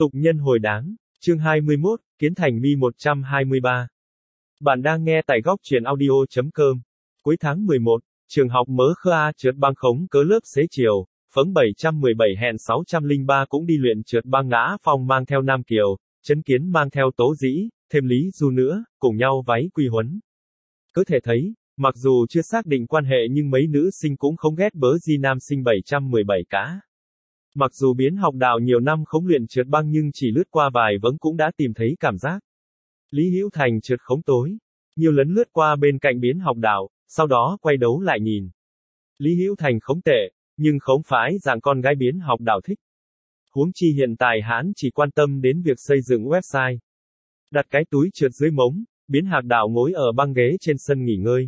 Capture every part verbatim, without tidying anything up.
Tục nhân hồi đáng, chương hai mươi mốt, Kiến Thành Mi một trăm hai mươi ba. Bạn đang nghe tại góc truyện audio.com. Cuối tháng mười một, trường học Mớ Khơ A trượt băng khống cớ lớp xế chiều, phấn bảy trăm mười bảy hẹn sáu trăm lẻ ba cũng đi luyện trượt băng. Ngã Phong mang theo Nam Kiều, Trấn Kiến mang theo Tố Dĩ, thêm Lý Du nữa, cùng nhau váy quy huấn. Có thể thấy, mặc dù chưa xác định quan hệ nhưng mấy nữ sinh cũng không ghét bớ gì nam sinh bảy trăm mười bảy cả. Mặc dù Biến học đạo nhiều năm không luyện trượt băng nhưng chỉ lướt qua vài vững cũng đã tìm thấy cảm giác. Lý Hữu Thành trượt khống tối, nhiều lần lướt qua bên cạnh Biến học đạo, sau đó quay đấu lại nhìn. Lý Hữu Thành khống tệ, nhưng không phải dạng con gái Biến học đạo thích. Huống chi hiện tại hắn chỉ quan tâm đến việc xây dựng website. Đặt cái túi trượt dưới mống, Biến học đạo ngồi ở băng ghế trên sân nghỉ ngơi.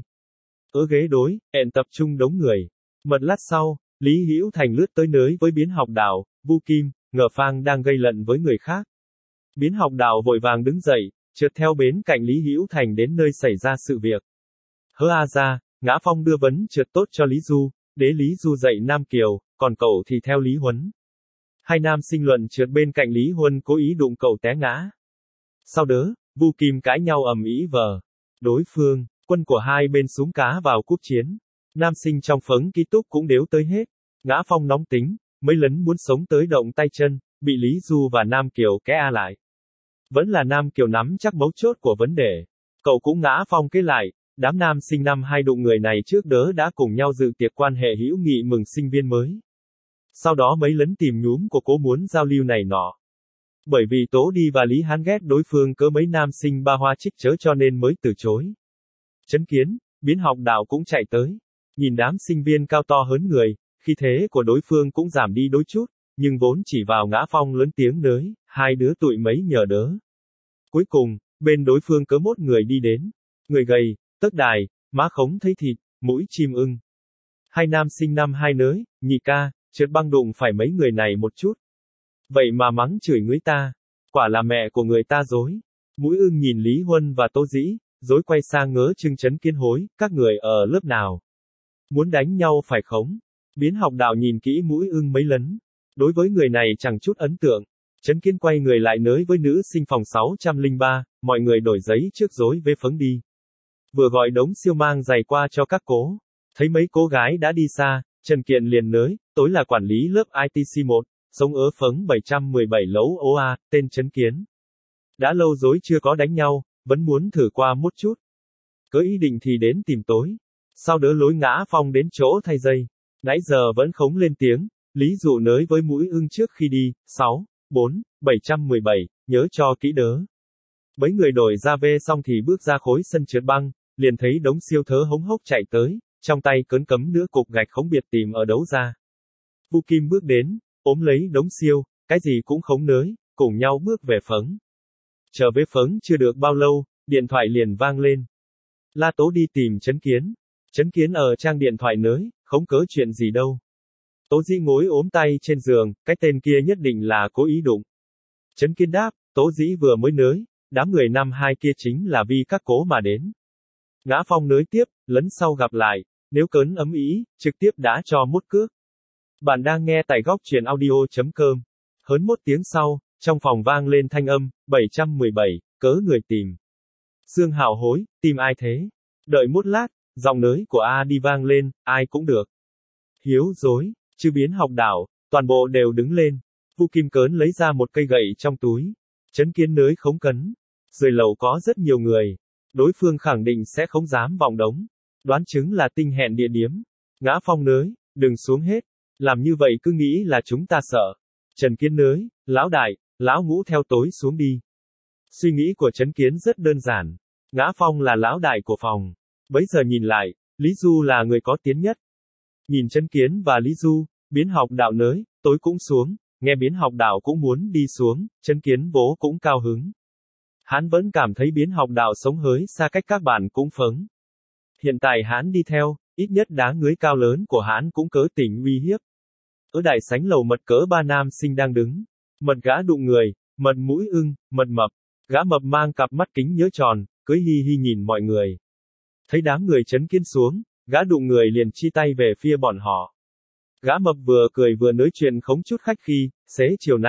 Ở ghế đối, hẹn tập trung đống người. Một lát sau, Lý Hữu Thành lướt tới nới với Biến học đạo, Vu Kim, ngờ Phang đang gây lận với người khác. Biến học đạo vội vàng đứng dậy, trượt theo bên cạnh Lý Hữu Thành đến nơi xảy ra sự việc. Hớ a ra, Ngã Phong đưa vấn trượt tốt cho Lý Du, để Lý Du dạy Nam Kiều, còn cậu thì theo Lý Huấn. Hai nam sinh luận trượt bên cạnh Lý Huân cố ý đụng cậu té ngã. Sau đó, Vu Kim cãi nhau ầm ĩ vờ. Đối phương, quân của hai bên súng cá vào cuộc chiến. Nam sinh trong phấn ký túc cũng đều tới hết. Ngã Phong nóng tính, mấy lần muốn sống tới động tay chân, bị Lý Du và Nam Kiều ké a lại. Vẫn là Nam Kiều nắm chắc mấu chốt của vấn đề. Cậu cũng Ngã Phong kế lại, đám nam sinh năm hai đụng người này trước đó đã cùng nhau dự tiệc quan hệ hữu nghị mừng sinh viên mới. Sau đó mấy lần tìm nhúm của cố muốn giao lưu này nọ. Bởi vì Tố Đi và Lý Hán ghét đối phương cớ mấy nam sinh ba hoa trích chớ cho nên mới từ chối. Trấn Kiến, Biến học đạo cũng chạy tới. Nhìn đám sinh viên cao to hớn người, khí thế của đối phương cũng giảm đi đôi chút, nhưng vốn chỉ vào Ngã Phong lớn tiếng nới, hai đứa tụi mấy nhờ đỡ. Cuối cùng, bên đối phương cớ một người đi đến. Người gầy, tấc đài, má khống thấy thịt, mũi chim ưng. Hai nam sinh năm hai nới, nhị ca, trượt băng đụng phải mấy người này một chút. Vậy mà mắng chửi người ta, quả là mẹ của người ta dối. Mũi ưng nhìn Lý Huân và Tô Dĩ, dối quay sang ngớ Trưng Trấn Kiến hối, các người ở lớp nào? Muốn đánh nhau phải không? Biến học đạo nhìn kỹ mũi ưng mấy lần. Đối với người này chẳng chút ấn tượng. Trấn Kiến quay người lại nới với nữ sinh phòng sáu trăm lẻ ba, mọi người đổi giấy trước dối với phấn đi. Vừa gọi đống siêu mang giày qua cho các cố. Thấy mấy cô gái đã đi xa, Trần Kiện liền nới, tối là quản lý lớp i tê xê một, sống ở phấn bảy trăm mười bảy lấu ô a, tên Trấn Kiến. Đã lâu dối chưa có đánh nhau, vẫn muốn thử qua một chút. Có ý định thì đến tìm tối. Sau đó lối Ngã Phong đến chỗ thay dây. Nãy giờ vẫn không lên tiếng, Lý Dụ nới với mũi ưng trước khi đi, sáu, bốn, bảy trăm mười bảy, nhớ cho kỹ đớ. Mấy người đổi ra về xong thì bước ra khối sân trượt băng, liền thấy đống siêu thớ hống hốc chạy tới, trong tay cấn cấm nữa cục gạch không biệt tìm ở đấu ra. Vu Kim bước đến, ôm lấy đống siêu, cái gì cũng không nới, cùng nhau bước về phấn. Trở về phấn chưa được bao lâu, điện thoại liền vang lên. La Tố đi tìm Trấn Kiến. Trấn Kiến ở trang điện thoại nới, không cớ chuyện gì đâu. Tố Dĩ ngồi ốm tay trên giường, cái tên kia nhất định là cố ý đụng. Trấn Kiến đáp, Tố Dĩ vừa mới nới, đám người năm hai kia chính là vì các cố mà đến. Ngã Phong nới tiếp, lấn sau gặp lại, nếu cấn ấm ý, trực tiếp đã cho một cước. Bạn đang nghe tại góc truyện audio.com. Hớn một tiếng sau, trong phòng vang lên thanh âm, bảy trăm mười bảy, cớ người tìm. Dương Hạo hối, tìm ai thế? Đợi một lát, giọng nới của A đi vang lên, ai cũng được. Hiếu dối, chứ Biến học đạo, toàn bộ đều đứng lên. Vu Kim cớn lấy ra một cây gậy trong túi. Trấn Kiến nới khống cấn. Dưới lầu có rất nhiều người. Đối phương khẳng định sẽ không dám vòng đống. Đoán chứng là tinh hẹn địa điểm. Ngã Phong nới, đừng xuống hết. Làm như vậy cứ nghĩ là chúng ta sợ. Trần Kiến nới, lão đại, lão ngũ theo tối xuống đi. Suy nghĩ của Trấn Kiến rất đơn giản. Ngã Phong là lão đại của phòng. Bấy giờ nhìn lại, Lý Du là người có tiến nhất. Nhìn Trấn Kiến và Lý Du, Biến học đạo nới, tối cũng xuống, nghe Biến học đạo cũng muốn đi xuống, Trấn Kiến bố cũng cao hứng. Hắn vẫn cảm thấy Biến học đạo sống hơi xa cách các bạn cũng phấn. Hiện tại hắn đi theo, ít nhất đá ngưới cao lớn của hắn cũng cớ tình uy hiếp. Ở đại sảnh lầu mật cỡ ba nam sinh đang đứng. Mật gã đụng người, mật mũi ưng, mật mập. Gã mập mang cặp mắt kính nhớ tròn, cưới hi hi nhìn mọi người. Thấy đám người Trấn Kiến xuống, gã đụng người liền chi tay về phía bọn họ. Gã mập vừa cười vừa nói chuyện không chút khách khi, xế chiều nay,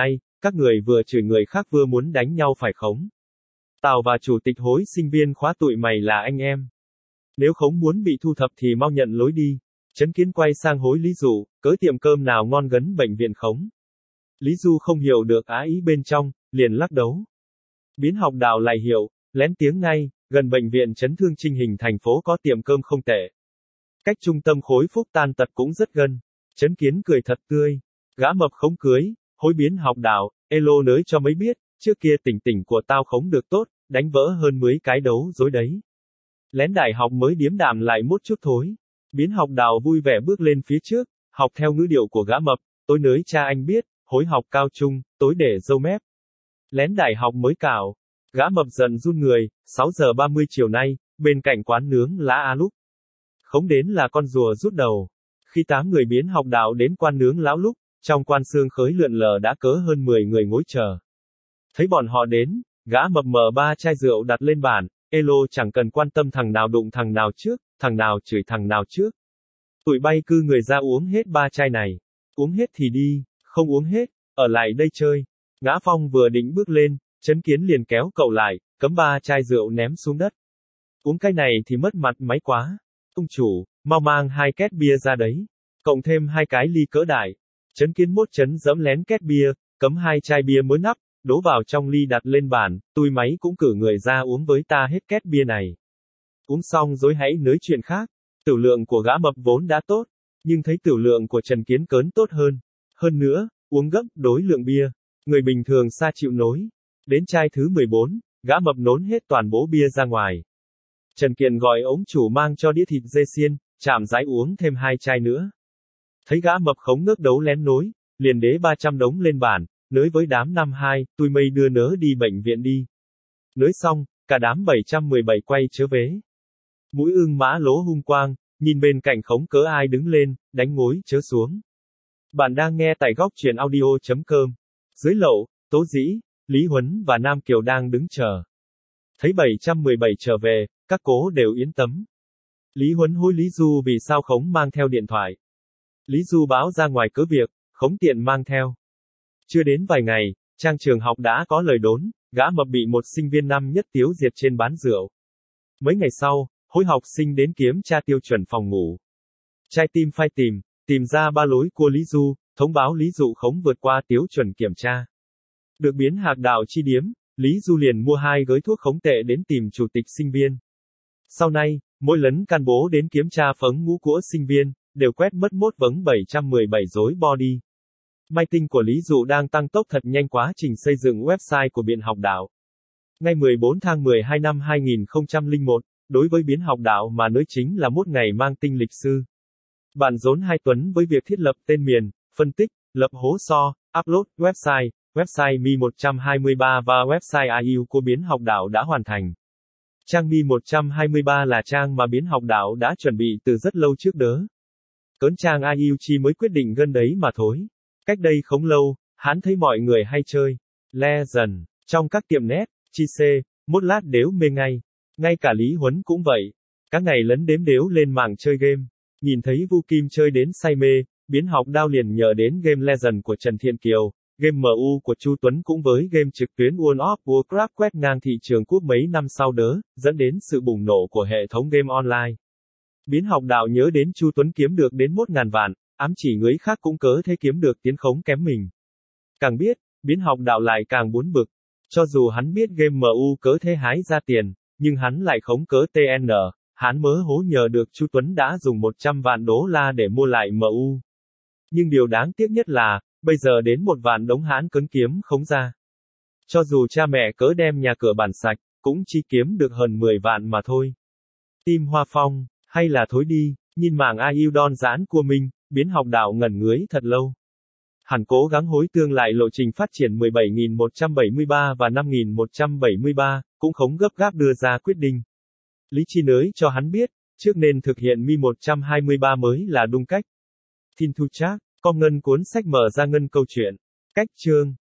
các người vừa chửi người khác vừa muốn đánh nhau phải không? Tào và chủ tịch hối sinh viên khóa tụi mày là anh em. Nếu không muốn bị thu thập thì mau nhận lỗi đi. Trấn Kiến quay sang hối Lý Dụ, cớ tiệm cơm nào ngon gấn bệnh viện khống. Lý Du không hiểu được á ý bên trong, liền lắc đấu. Biến học đạo lại hiểu, lén tiếng ngay, gần bệnh viện chấn thương chinh hình thành phố có tiệm cơm không tệ. Cách trung tâm khối phúc tan tật cũng rất gần. Trấn Kiến cười thật tươi. Gã mập khống cưới, hối biến học đạo, elo nới cho mấy biết, trước kia tỉnh tỉnh của tao khống được tốt, đánh vỡ hơn mấy cái đấu dối đấy. Lén đại học mới điếm đạm lại một chút thôi. Biến học đạo vui vẻ bước lên phía trước, học theo ngữ điệu của gã mập, tối nới cha anh biết, hối học cao trung, tối để dâu mép. Lén đại học mới cào. Gã mập giận run người, sáu giờ ba mươi chiều nay, bên cạnh quán nướng lá A Lúc. Khống đến là con rùa rút đầu. Khi tám người biến học đạo đến quan nướng lão Lúc, trong quan xương khới lượn lờ đã cớ hơn mười người ngồi chờ. Thấy bọn họ đến, gã mập mở ba chai rượu đặt lên bàn, elo chẳng cần quan tâm thằng nào đụng thằng nào trước, thằng nào chửi thằng nào trước. Tụi bay cư người ra uống hết ba chai này. Uống hết thì đi, không uống hết, ở lại đây chơi. Ngã Phong vừa định bước lên, Trấn Kiến liền kéo cậu lại, cấm ba chai rượu ném xuống đất. Uống cái này thì mất mặt máy quá. Ông chủ, mau mang hai két bia ra đấy. Cộng thêm hai cái ly cỡ đại. Trấn Kiến mốt chấn dẫm lén két bia, cấm hai chai bia mới nắp, đổ vào trong ly đặt lên bàn, tui máy cũng cử người ra uống với ta hết két bia này. Uống xong rồi hãy nói chuyện khác. Tửu lượng của gã mập vốn đã tốt, nhưng thấy tửu lượng của Trần Kiến cớn tốt hơn. Hơn nữa, uống gấp đối lượng bia. Người bình thường xa chịu nối. Đến chai thứ mười bốn, gã mập nốn hết toàn bố bia ra ngoài. Trần Kiện gọi ống chủ mang cho đĩa thịt dê xiên, chạm rãi uống thêm hai chai nữa. Thấy gã mập khống ngước đấu lén nối, liền đế ba trăm đống lên bàn, nới với đám năm hai, tui mây đưa nớ đi bệnh viện đi. Nới xong, cả đám bảy trăm mười bảy quay trở về. Mũi ưng mã lố hung quang, nhìn bên cạnh khống cớ ai đứng lên, đánh ngối chớ xuống. Bạn đang nghe tại góc truyện audio.com. Dưới lậu, Tố Dĩ, Lý Huấn và Nam Kiều đang đứng chờ. Thấy bảy trăm mười bảy trở về, các cố đều yên tâm. Lý Huấn hối Lý Du vì sao khống mang theo điện thoại. Lý Du báo ra ngoài cớ việc, khống tiện mang theo. Chưa đến vài ngày, trang trường học đã có lời đốn, gã mập bị một sinh viên năm nhất tiếu diệt trên bán rượu. Mấy ngày sau, hối học sinh đến kiểm tra tiêu chuẩn phòng ngủ. Trai tim phai tìm, tìm ra ba lối của Lý Du, thông báo Lý Dụ khống vượt qua tiêu chuẩn kiểm tra. Được biến hạc đạo chi điếm, Lý Du liền mua hai gói thuốc khống tệ đến tìm chủ tịch sinh viên. Sau này, mỗi lần can bố đến kiểm tra phấn ngũ của sinh viên, đều quét mất mốt vấn bảy trăm mười bảy dối body. May tinh của Lý Dụ đang tăng tốc thật nhanh quá trình xây dựng website của Biện học đạo. Ngày mười bốn tháng mười hai năm hai nghìn không trăm lẻ một, đối với Biến học đạo mà nói chính là một ngày mang tinh lịch sư. Bạn dốn hai tuần với việc thiết lập tên miền, phân tích, lập hố so, upload, website, website Mi một trăm hai mươi ba và website i u của Biến học đạo đã hoàn thành. Trang Mi một trăm hai mươi ba là trang mà Biến học đạo đã chuẩn bị từ rất lâu trước đó. Cớn trang i u chi mới quyết định gần đấy mà thôi. Cách đây không lâu, hắn thấy mọi người hay chơi Legend trong các tiệm net, chi xê, một lát đếu mê ngay. Ngay cả Lý Huấn cũng vậy. Các ngày lấn đếm đếu lên mạng chơi game. Nhìn thấy Vu Kim chơi đến say mê, Biến học đao liền nhờ đến game Legend của Trần Thiện Kiều, game em u của Chu Tuấn cũng với game trực tuyến World of Warcraft quét ngang thị trường quốc mấy năm sau đó, dẫn đến sự bùng nổ của hệ thống game online. Biến học đạo nhớ đến Chu Tuấn kiếm được đến một ngàn vạn, ám chỉ người khác cũng cớ thế kiếm được tiến khống kém mình. Càng biết, Biến học đạo lại càng buồn bực. Cho dù hắn biết game em u cớ thế hái ra tiền, nhưng hắn lại khống cớ tê en, hắn mớ hố nhờ được Chu Tuấn đã dùng một trăm vạn đô la để mua lại em u. Nhưng điều đáng tiếc nhất là, bây giờ đến một vạn đống hắn cấn kiếm không ra. Cho dù cha mẹ cớ đem nhà cửa bản sạch, cũng chỉ kiếm được hơn mười vạn mà thôi. Tim Hoa Phong, hay là thôi đi, nhìn mạng ai yêu đon giãn của mình, Biến học đạo ngẩn ngưới thật lâu. Hẳn cố gắng hối tương lại lộ trình phát triển mười bảy nghìn một trăm bảy mươi ba và năm nghìn một trăm bảy mươi ba, cũng không gấp gáp đưa ra quyết định. Lý trí nới cho hắn biết, trước nên thực hiện Mi một trăm hai mươi ba mới là đúng cách. Tin thu chắc, con ngân cuốn sách mở ra ngân câu chuyện. Cách chương.